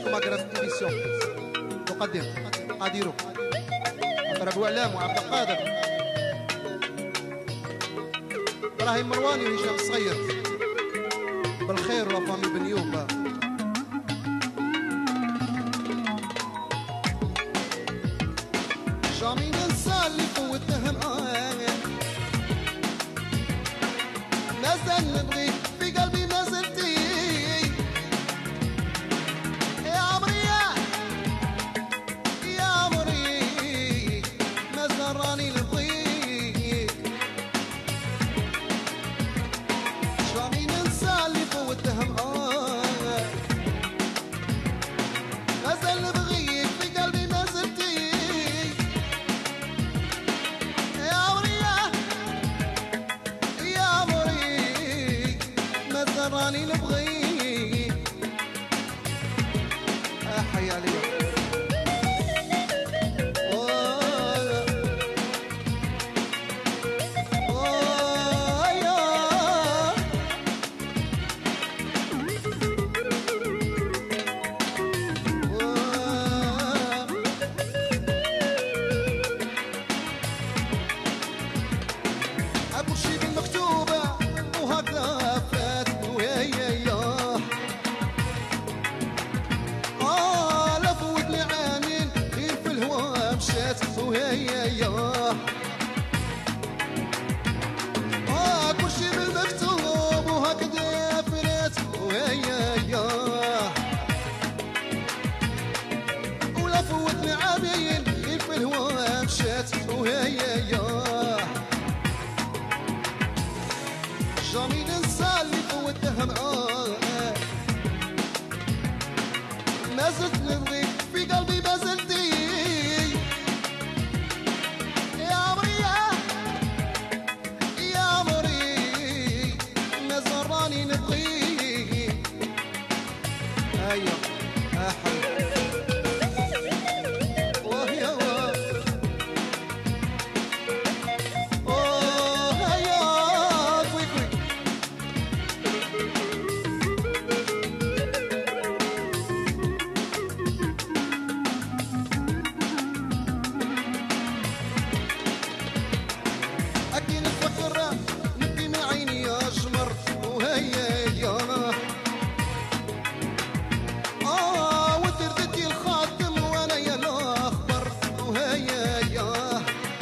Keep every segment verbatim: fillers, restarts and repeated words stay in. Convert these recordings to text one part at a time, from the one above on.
ما قرأت إيميسيون تقدم قاديرو عبد أبو علام وعبد القادر إبراهيم مرواني وهشام الصغير بالخير وفامي بنيوب. جامي ننسى اللي فوتناه معاك مازال نبغيك في قلبي ما زلتي يا عمري يا عمري مازال راني نبغيك. جامي ننسى اللي فوتناه معاك مازال نبغيك في قلبي ما زلتي راني نبغيك. احي عليك ابو شيب المكتوبه وهكذا فات آه لا فوتني عامين غير في الهوا مشات وهيا ياه آه كل شي بالمكتوب وهكذا فرات وهيا ياه ولا فوتني عامين غير في الهوا مشات وهيا ياه جامي ننسى اللي فوتناه معاك ما زلت نبغيك في قلبي ما زلتي يا عمري يا عمري مازال راني نبغيك. هيا احي واه يا واه اوه هيا كوي كوي أكيد نتفكر نبكي من عيني يا جمر وهيا يا آه وانت رديتي الخاتم وانا يا الأخبر وهيا يا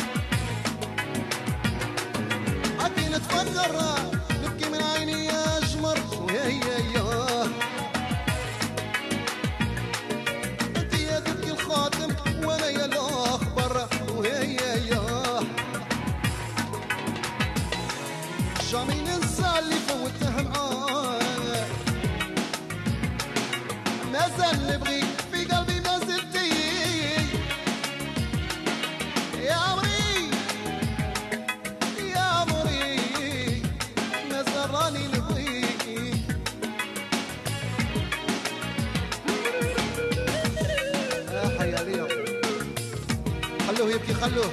أكيد نتفكر نبكي من عيني يا جمر وهيا يا انت يا رديتي الخاتم وانا يا الأخبر وهيا يا جامي ننسى اللي فوتناه معاك مازال نبغيك في قلبي ما زلتي يا عمري يا عمري مازال راني نبغيك. احي عليهم خلوه يبكي خلوه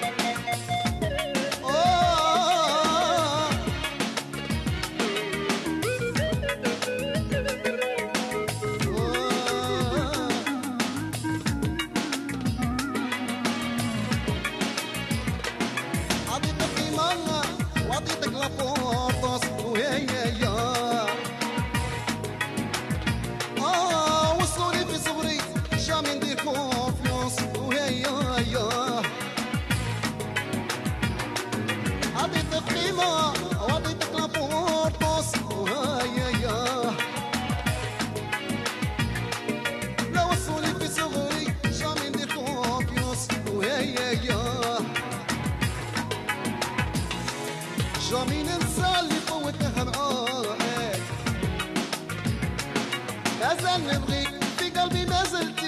وعطيتك لابورتوس وهيا يا آه وصلوني في صبري جامي ندير كونفيونس وهيا يا عطيتك قيمة وعطيتك لابورتوس وهيا يا لا وصلوني في صبري جامي ندير كونفيونس وهيا يا جامي ننسى اللي فوتناه معاك مازال نبغيك في قلبي ما زلت